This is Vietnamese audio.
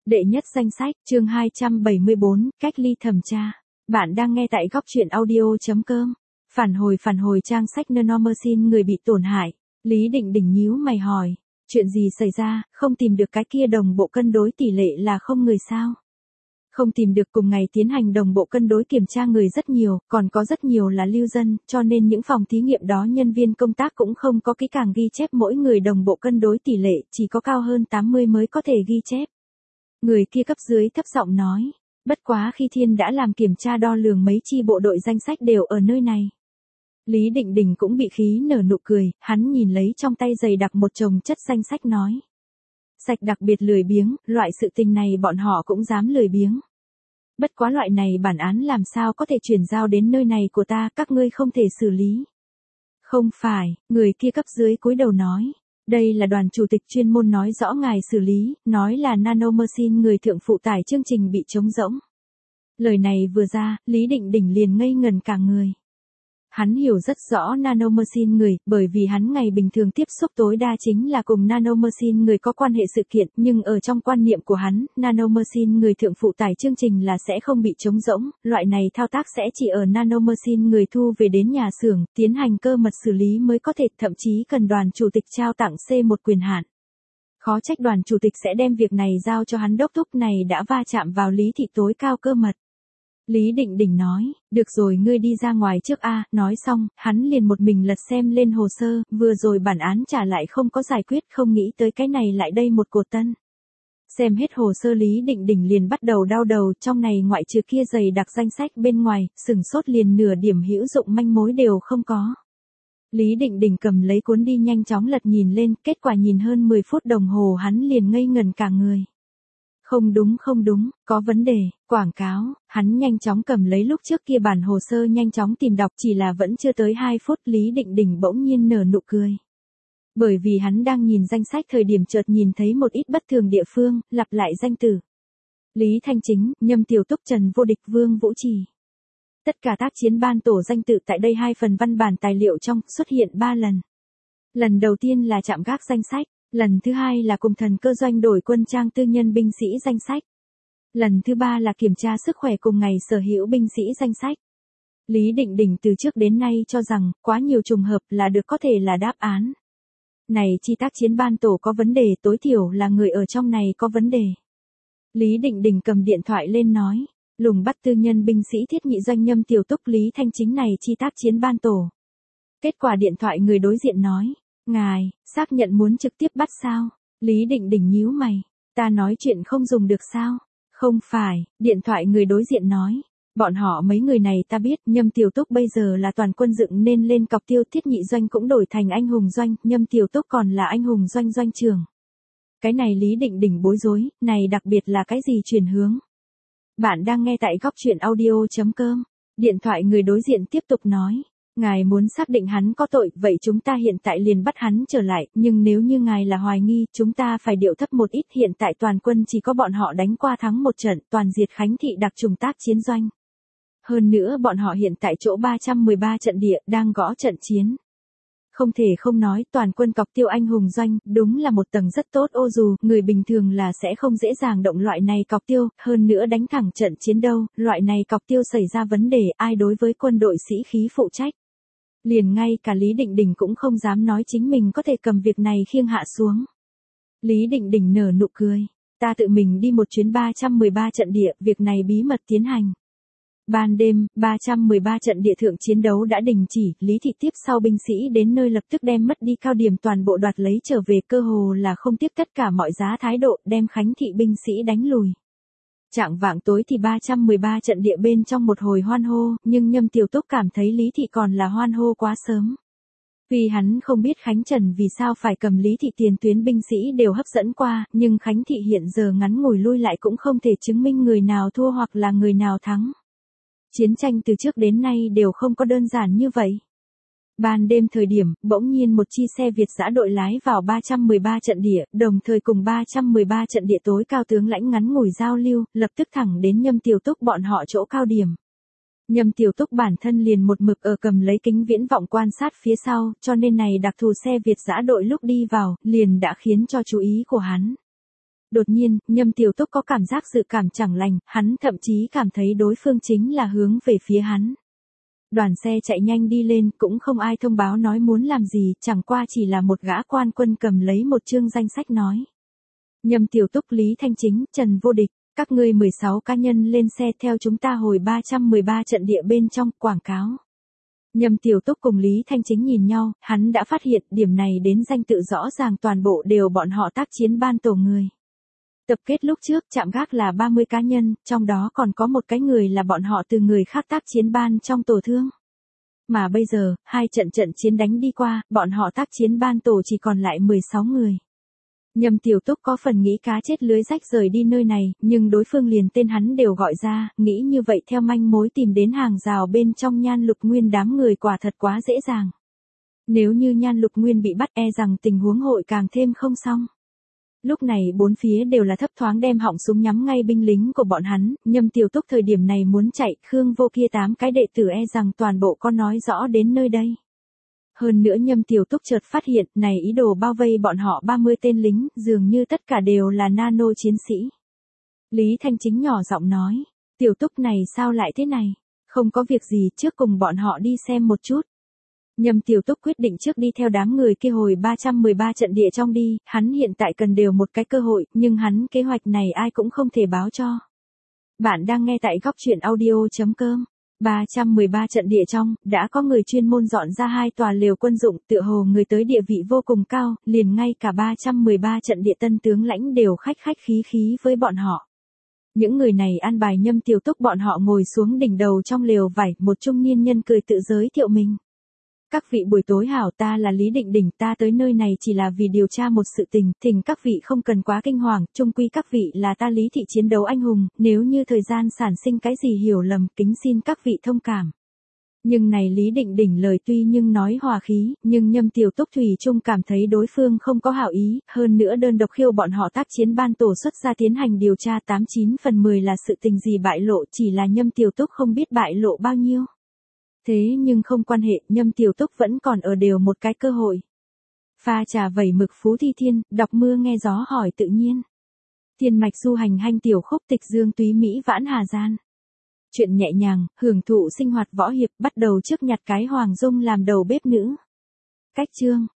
Đệ nhất danh sách, chương 274, cách ly thẩm tra. Bạn đang nghe tại góc truyện audio.com. Phản hồi trang sách Nanomachine người bị tổn hại. Lý Định Đình nhíu mày hỏi. Chuyện gì xảy ra, không tìm được cái kia đồng bộ cân đối tỷ lệ là không người sao? Không tìm được. Cùng ngày tiến hành đồng bộ cân đối kiểm tra người rất nhiều, còn có rất nhiều là lưu dân, cho nên những phòng thí nghiệm đó nhân viên công tác cũng không có kỹ càng ghi chép mỗi người đồng bộ cân đối tỷ lệ, chỉ có cao hơn 80 mới có thể ghi chép. Người kia cấp dưới thấp giọng nói, bất quá khi Thiên đã làm kiểm tra đo lường mấy chi bộ đội danh sách đều ở nơi này. Lý Định Đình cũng bị khí nở nụ cười, hắn nhìn lấy trong tay dày đặc một chồng chất danh sách nói. Sạch đặc biệt lười biếng, loại sự tình này bọn họ cũng dám lười biếng. Bất quá loại này bản án làm sao có thể chuyển giao đến nơi này của ta, các ngươi không thể xử lý. Không phải, người kia cấp dưới cúi đầu nói. Đây là đoàn chủ tịch chuyên môn nói rõ ngài xử lý, nói là Nanomachine người thượng phụ tải chương trình bị trống rỗng. Lời này vừa ra, Lý Định Đình liền ngây ngần cả người. Hắn hiểu rất rõ Nanomachine người, bởi vì hắn ngày bình thường tiếp xúc tối đa chính là cùng Nanomachine người có quan hệ sự kiện, nhưng ở trong quan niệm của hắn, Nanomachine người thượng phụ tải chương trình là sẽ không bị trống rỗng, loại này thao tác sẽ chỉ ở Nanomachine người thu về đến nhà xưởng, tiến hành cơ mật xử lý mới có thể, thậm chí cần đoàn chủ tịch trao tặng C1 quyền hạn. Khó trách đoàn chủ tịch sẽ đem việc này giao cho hắn đốc thúc này đã va chạm vào lý thị tối cao cơ mật. Lý Định Đình nói, được rồi ngươi đi ra ngoài trước a. Nói xong, hắn liền một mình lật xem lên hồ sơ, vừa rồi bản án trả lại không có giải quyết, không nghĩ tới cái này lại đây một cột tân. Xem hết hồ sơ Lý Định Đình liền bắt đầu đau đầu, trong này ngoại trừ kia dày đặc danh sách bên ngoài, sừng sốt liền nửa điểm hữu dụng manh mối đều không có. Lý Định Đình cầm lấy cuốn đi nhanh chóng lật nhìn lên, kết quả nhìn hơn 10 phút đồng hồ hắn liền ngây ngần cả người. Không đúng, có vấn đề, quảng cáo, hắn nhanh chóng cầm lấy lúc trước kia bản hồ sơ nhanh chóng tìm đọc, chỉ là vẫn chưa tới 2 phút Lý Định Đình bỗng nhiên nở nụ cười. Bởi vì hắn đang nhìn danh sách thời điểm chợt nhìn thấy một ít bất thường địa phương, lặp lại danh từ. Lý Thanh Chính, Nhâm Tiểu Túc, Trần Vô Địch, Vương Vũ Trì. Tất cả tác chiến ban tổ danh tự tại đây 2 phần văn bản tài liệu trong xuất hiện 3 lần. Lần đầu tiên là chạm gác danh sách. Lần thứ hai là cùng thần cơ doanh đổi quân trang tư nhân binh sĩ danh sách. Lần thứ ba là kiểm tra sức khỏe cùng ngày sở hữu binh sĩ danh sách. Lý Định Đình từ trước đến nay cho rằng, quá nhiều trùng hợp là được có thể là đáp án. Này chi tác chiến ban tổ có vấn đề, tối thiểu là người ở trong này có vấn đề. Lý Định Đình cầm điện thoại lên nói, lùng bắt tư nhân binh sĩ thiết nhị doanh Nhâm Tiểu Túc Lý Thanh Chính này chi tác chiến ban tổ. Kết quả điện thoại người đối diện nói. Ngài, xác nhận muốn trực tiếp bắt sao? Lý Định Đình nhíu mày. Ta nói chuyện không dùng được sao? Không phải, điện thoại người đối diện nói. Bọn họ mấy người này ta biết, Nhâm Tiểu Túc bây giờ là toàn quân dựng nên lên cọc tiêu, thiết nhị doanh cũng đổi thành anh hùng doanh, Nhâm Tiểu Túc còn là anh hùng doanh doanh trưởng. Cái này Lý Định Đình bối rối, này đặc biệt là cái gì chuyển hướng? Bạn đang nghe tại góc truyện audio.com. Điện thoại người đối diện tiếp tục nói. Ngài muốn xác định hắn có tội, vậy chúng ta hiện tại liền bắt hắn trở lại, nhưng nếu như ngài là hoài nghi, chúng ta phải điệu thấp một ít, hiện tại toàn quân chỉ có bọn họ đánh qua thắng một trận, toàn diệt Khánh thị đặc trùng tác chiến doanh. Hơn nữa bọn họ hiện tại chỗ 313 trận địa, đang gõ trận chiến. Không thể không nói, toàn quân cọc tiêu anh hùng doanh, đúng là một tầng rất tốt ô dù, người bình thường là sẽ không dễ dàng động loại này cọc tiêu, hơn nữa đánh thẳng trận chiến đâu, loại này cọc tiêu xảy ra vấn đề, ai đối với quân đội sĩ khí phụ trách. Liền ngay cả Lý Định Đình cũng không dám nói chính mình có thể cầm việc này khiêng hạ xuống. Lý Định Đình nở nụ cười. Ta tự mình đi một chuyến 313 trận địa, việc này bí mật tiến hành. Ban đêm, 313 trận địa thượng chiến đấu đã đình chỉ, Lý thị tiếp sau binh sĩ đến nơi lập tức đem mất đi cao điểm toàn bộ đoạt lấy trở về, cơ hồ là không tiếc tất cả mọi giá thái độ, đem Khánh thị binh sĩ đánh lùi. Chạng vạng tối thì 313 trận địa bên trong một hồi hoan hô, nhưng Nhâm Tiểu Túc cảm thấy Lý thị còn là hoan hô quá sớm. Vì hắn không biết Khánh Trần vì sao phải cầm Lý thị tiền tuyến binh sĩ đều hấp dẫn qua, nhưng Khánh thị hiện giờ ngắn ngủi lui lại cũng không thể chứng minh người nào thua hoặc là người nào thắng. Chiến tranh từ trước đến nay đều không có đơn giản như vậy. Ban đêm thời điểm, bỗng nhiên một chi xe Việt giã đội lái vào 313 trận địa, đồng thời cùng 313 trận địa tối cao tướng lãnh ngắn ngủi giao lưu, lập tức thẳng đến Nhâm Tiểu Túc bọn họ chỗ cao điểm. Nhâm Tiểu Túc bản thân liền một mực ở cầm lấy kính viễn vọng quan sát phía sau, cho nên này đặc thù xe Việt giã đội lúc đi vào, liền đã khiến cho chú ý của hắn. Đột nhiên, Nhâm Tiểu Túc có cảm giác dự cảm chẳng lành, hắn thậm chí cảm thấy đối phương chính là hướng về phía hắn. Đoàn xe chạy nhanh đi lên, cũng không ai thông báo nói muốn làm gì, chẳng qua chỉ là một gã quan quân cầm lấy một chương danh sách nói. Nhâm Tiểu Túc, Lý Thanh Chính, Trần Vô Địch, các ngươi 16 cá nhân lên xe theo chúng ta hồi 313 trận địa bên trong, quảng cáo. Nhâm Tiểu Túc cùng Lý Thanh Chính nhìn nhau, hắn đã phát hiện điểm này đến danh tự rõ ràng toàn bộ đều bọn họ tác chiến ban tổ người. Tập kết lúc trước chạm gác là 30 cá nhân, trong đó còn có một cái người là bọn họ từ người khác tác chiến ban trong tổ thương. Mà bây giờ, hai trận chiến đánh đi qua, bọn họ tác chiến ban tổ chỉ còn lại 16 người. Nhâm Tiểu Túc có phần nghĩ cá chết lưới rách rời đi nơi này, nhưng đối phương liền tên hắn đều gọi ra, nghĩ như vậy theo manh mối tìm đến hàng rào bên trong Nhan Lục Nguyên đám người quả thật quá dễ dàng. Nếu như Nhan Lục Nguyên bị bắt e rằng tình huống hội càng thêm không xong. Lúc này bốn phía đều là thấp thoáng đem họng súng nhắm ngay binh lính của bọn hắn, Nhâm Tiểu Túc thời điểm này muốn chạy, Khương Vô kia 8 cái đệ tử e rằng toàn bộ có nói rõ đến nơi đây. Hơn nữa Nhâm Tiểu Túc chợt phát hiện, này ý đồ bao vây bọn họ 30 tên lính, dường như tất cả đều là nano chiến sĩ. Lý Thanh Chính nhỏ giọng nói, Tiểu Túc này sao lại thế này? Không có việc gì, trước cùng bọn họ đi xem một chút. Nhâm Tiểu Túc quyết định trước đi theo đám người kia hồi 313 trận địa trong đi, hắn hiện tại cần đều một cái cơ hội, nhưng hắn kế hoạch này ai cũng không thể báo cho. Bạn đang nghe tại góc truyện audio.com. 313 trận địa trong, đã có người chuyên môn dọn ra 2 tòa lều quân dụng, tựa hồ người tới địa vị vô cùng cao, liền ngay cả 313 trận địa tân tướng lãnh đều khách khí với bọn họ. Những người này an bài Nhâm Tiểu Túc bọn họ ngồi xuống đỉnh đầu trong lều vải, một trung niên nhân cười tự giới thiệu mình. Các vị buổi tối hảo, ta là Lý Định Đỉnh, ta tới nơi này chỉ là vì điều tra một sự tình, thỉnh các vị không cần quá kinh hoàng, chung quy các vị là ta Lý thị chiến đấu anh hùng, nếu như thời gian sản sinh cái gì hiểu lầm, kính xin các vị thông cảm. Nhưng này Lý Định Đỉnh lời tuy nhưng nói hòa khí, nhưng Nhâm Tiểu Túc thủy chung cảm thấy đối phương không có hảo ý, hơn nữa đơn độc khiêu bọn họ tác chiến ban tổ xuất ra tiến hành điều tra 89 phần 10 là sự tình gì bại lộ, chỉ là Nhâm Tiểu Túc không biết bại lộ bao nhiêu. Thế nhưng không quan hệ, Nhâm Tiểu Túc vẫn còn ở đều một cái cơ hội. Pha trà vẩy mực Phú Thi Thiên, đọc mưa nghe gió hỏi tự nhiên. Thiên mạch du hành hanh tiểu khúc tịch dương túy Mỹ vãn hà gian. Chuyện nhẹ nhàng, hưởng thụ sinh hoạt võ hiệp, bắt đầu trước nhặt cái Hoàng Dung làm đầu bếp nữ. Cách chương.